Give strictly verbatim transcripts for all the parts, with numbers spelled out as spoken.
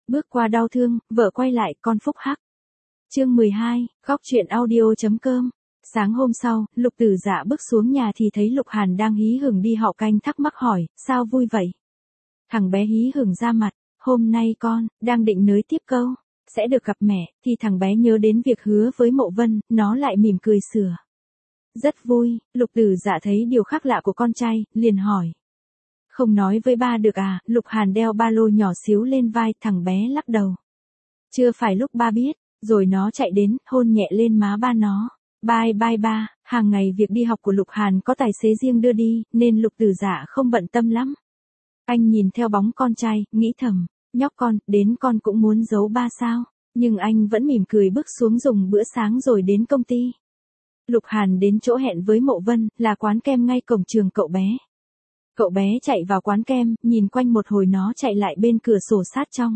Bước qua đau thương, vợ quay lại, con phúc hắc. Chương mười hai, góc truyện audio.com. Sáng hôm sau, Lục Tử Dạ bước xuống nhà thì thấy Lục Hàn đang hí hửng đi họ canh, thắc mắc hỏi, sao vui vậy? Thằng bé hí hửng ra mặt, hôm nay con, đang định nối tiếp câu, sẽ được gặp mẹ, thì thằng bé nhớ đến việc hứa với Mộ Vân, nó lại mỉm cười sửa. Rất vui, Lục Tử Dạ thấy điều khác lạ của con trai, liền hỏi. Không nói với ba được à? Lục Hàn đeo ba lô nhỏ xíu lên vai, thằng bé lắc đầu. Chưa phải lúc ba biết, rồi nó chạy đến, hôn nhẹ lên má ba nó. Bye bye ba, hàng ngày việc đi học của Lục Hàn có tài xế riêng đưa đi, nên Lục Tử Dạ không bận tâm lắm. Anh nhìn theo bóng con trai, nghĩ thầm, nhóc con, đến con cũng muốn giấu ba sao, nhưng anh vẫn mỉm cười bước xuống dùng bữa sáng rồi đến công ty. Lục Hàn đến chỗ hẹn với Mộ Vân, là quán kem ngay cổng trường cậu bé. Cậu bé chạy vào quán kem, nhìn quanh một hồi nó chạy lại bên cửa sổ sát trong.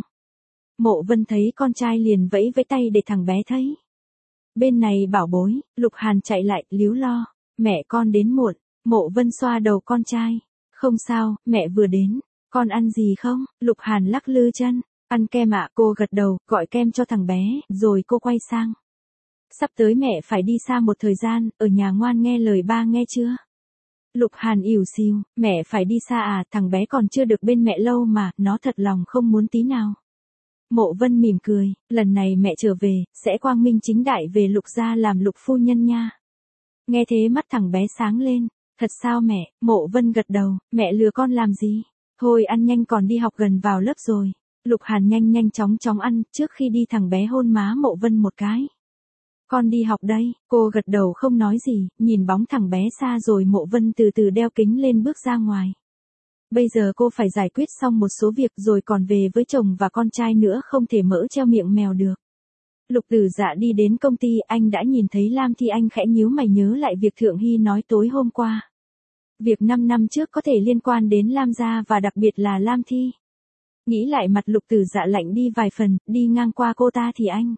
Mộ Vân thấy con trai liền vẫy vẫy tay để thằng bé thấy. Bên này bảo bối, Lục Hàn chạy lại, líu lo, mẹ con đến muộn. Mộ Vân xoa đầu con trai. Không sao, mẹ vừa đến. Con ăn gì không? Lục Hàn lắc lư chân. Ăn kem ạ, cô gật đầu, gọi kem cho thằng bé, rồi cô quay sang. Sắp tới mẹ phải đi xa một thời gian, ở nhà ngoan nghe lời ba nghe chưa? Lục Hàn ỉu xìu, mẹ phải đi xa à, thằng bé còn chưa được bên mẹ lâu mà, nó thật lòng không muốn tí nào. Mộ Vân mỉm cười, lần này mẹ trở về, sẽ quang minh chính đại về Lục gia làm Lục phu nhân nha. Nghe thế mắt thằng bé sáng lên, thật sao mẹ? Mộ Vân gật đầu, mẹ lừa con làm gì? Thôi ăn nhanh còn đi học gần vào lớp rồi. Lục Hàn nhanh nhanh chóng chóng ăn, trước khi đi thằng bé hôn má Mộ Vân một cái. Con đi học đây, cô gật đầu không nói gì, nhìn bóng thằng bé xa rồi Mộ Vân từ từ đeo kính lên bước ra ngoài. Bây giờ cô phải giải quyết xong một số việc rồi còn về với chồng và con trai nữa, không thể mỡ treo miệng mèo được. Lục Tử Dạ đi đến công ty, anh đã nhìn thấy Lam Thi, anh khẽ nhíu mày nhớ lại việc Thượng Hy nói tối hôm qua. Việc năm năm trước có thể liên quan đến Lam gia và đặc biệt là Lam Thi. Nghĩ lại mặt Lục Tử Dạ lạnh đi vài phần, đi ngang qua cô ta thì anh.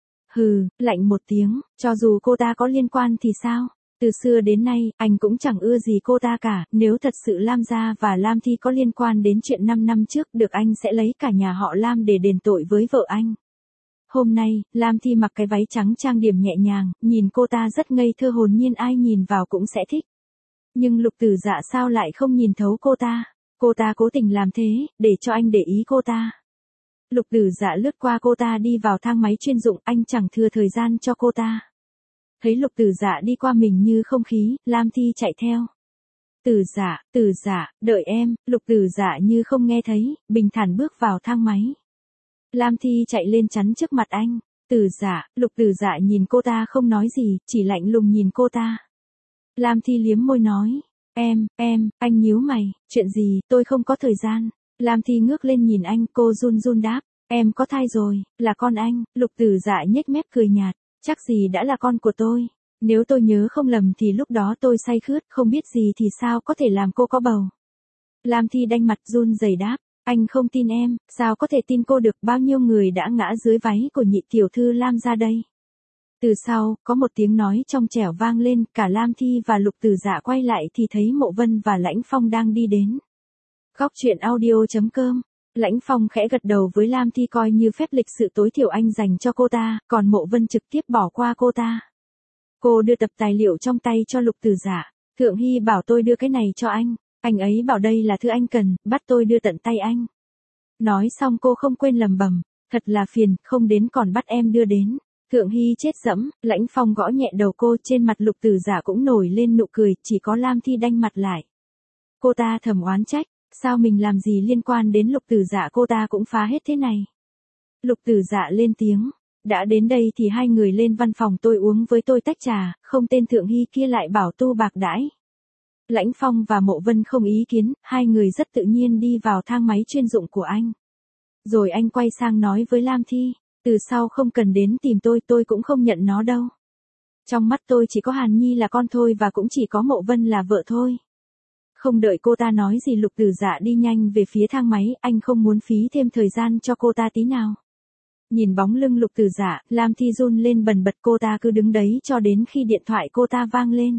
Hừ, lạnh một tiếng, cho dù cô ta có liên quan thì sao? Từ xưa đến nay, anh cũng chẳng ưa gì cô ta cả, nếu thật sự Lam gia và Lam Thi có liên quan đến chuyện năm năm trước, được anh sẽ lấy cả nhà họ Lam để đền tội với vợ anh. Hôm nay, Lam Thi mặc cái váy trắng trang điểm nhẹ nhàng, nhìn cô ta rất ngây thơ hồn nhiên, ai nhìn vào cũng sẽ thích. Nhưng Lục Tử Dạ sao lại không nhìn thấu cô ta? Cô ta cố tình làm thế, để cho anh để ý cô ta. Lục Tử Dạ lướt qua cô ta đi vào thang máy chuyên dụng, anh chẳng thừa thời gian cho cô ta. Thấy Lục Tử Dạ đi qua mình như không khí, Lam Thi chạy theo. Tử Dạ, Tử Dạ, đợi em. Lục Tử Dạ như không nghe thấy, bình thản bước vào thang máy. Lam Thi chạy lên chắn trước mặt anh. Tử Dạ, Lục Tử Dạ nhìn cô ta không nói gì, chỉ lạnh lùng nhìn cô ta. Lam Thi liếm môi nói, em, em, anh nhíu mày, chuyện gì, tôi không có thời gian. Lam Thi ngước lên nhìn anh, cô run run đáp, em có thai rồi, là con anh. Lục Tử Dạ nhếch mép cười nhạt, chắc gì đã là con của tôi. Nếu tôi nhớ không lầm thì lúc đó tôi say khướt, không biết gì thì sao có thể làm cô có bầu. Lam Thi đanh mặt run rẩy đáp, anh không tin em, sao có thể tin cô được, bao nhiêu người đã ngã dưới váy của nhị tiểu thư Lam ra đây. Từ sau, có một tiếng nói trong trẻo vang lên, cả Lam Thi và Lục Tử Dạ quay lại thì thấy Mộ Vân và Lãnh Phong đang đi đến. Góc truyện audio.com. Lãnh Phong khẽ gật đầu với Lam Thi coi như phép lịch sự tối thiểu anh dành cho cô ta, còn Mộ Vân trực tiếp bỏ qua cô ta. Cô đưa tập tài liệu trong tay cho Lục Tử Dạ. Thượng Hy bảo tôi đưa cái này cho anh. Anh ấy bảo đây là thứ anh cần, bắt tôi đưa tận tay anh. Nói xong cô không quên lẩm bẩm, thật là phiền, không đến còn bắt em đưa đến. Thượng Hy chết dẫm. Lãnh Phong gõ nhẹ đầu cô, trên mặt Lục Tử Dạ cũng nổi lên nụ cười, chỉ có Lam Thi đanh mặt lại. Cô ta thầm oán trách, sao mình làm gì liên quan đến Lục Tử Dạ cô ta cũng phá hết thế này. Lục Tử Dạ lên tiếng, đã đến đây thì hai người lên văn phòng tôi uống với tôi tách trà, không tên Thượng Hy kia lại bảo tu bạc đãi. Lãnh Phong và Mộ Vân không ý kiến, hai người rất tự nhiên đi vào thang máy chuyên dụng của anh. Rồi anh quay sang nói với Lam Thi, từ sau không cần đến tìm tôi, tôi cũng không nhận nó đâu. Trong mắt tôi chỉ có Hàn Nhi là con thôi và cũng chỉ có Mộ Vân là vợ thôi. Không đợi cô ta nói gì Lục Tử Dạ đi nhanh về phía thang máy, anh không muốn phí thêm thời gian cho cô ta tí nào. Nhìn bóng lưng Lục Tử Dạ, Lam Thi run lên bần bật, cô ta cứ đứng đấy cho đến khi điện thoại cô ta vang lên.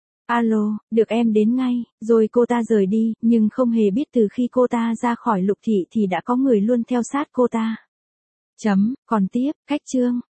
Alo, được em đến ngay, rồi cô ta rời đi, nhưng không hề biết từ khi cô ta ra khỏi Lục thị thì đã có người luôn theo sát cô ta. Chấm, còn tiếp, cách chương.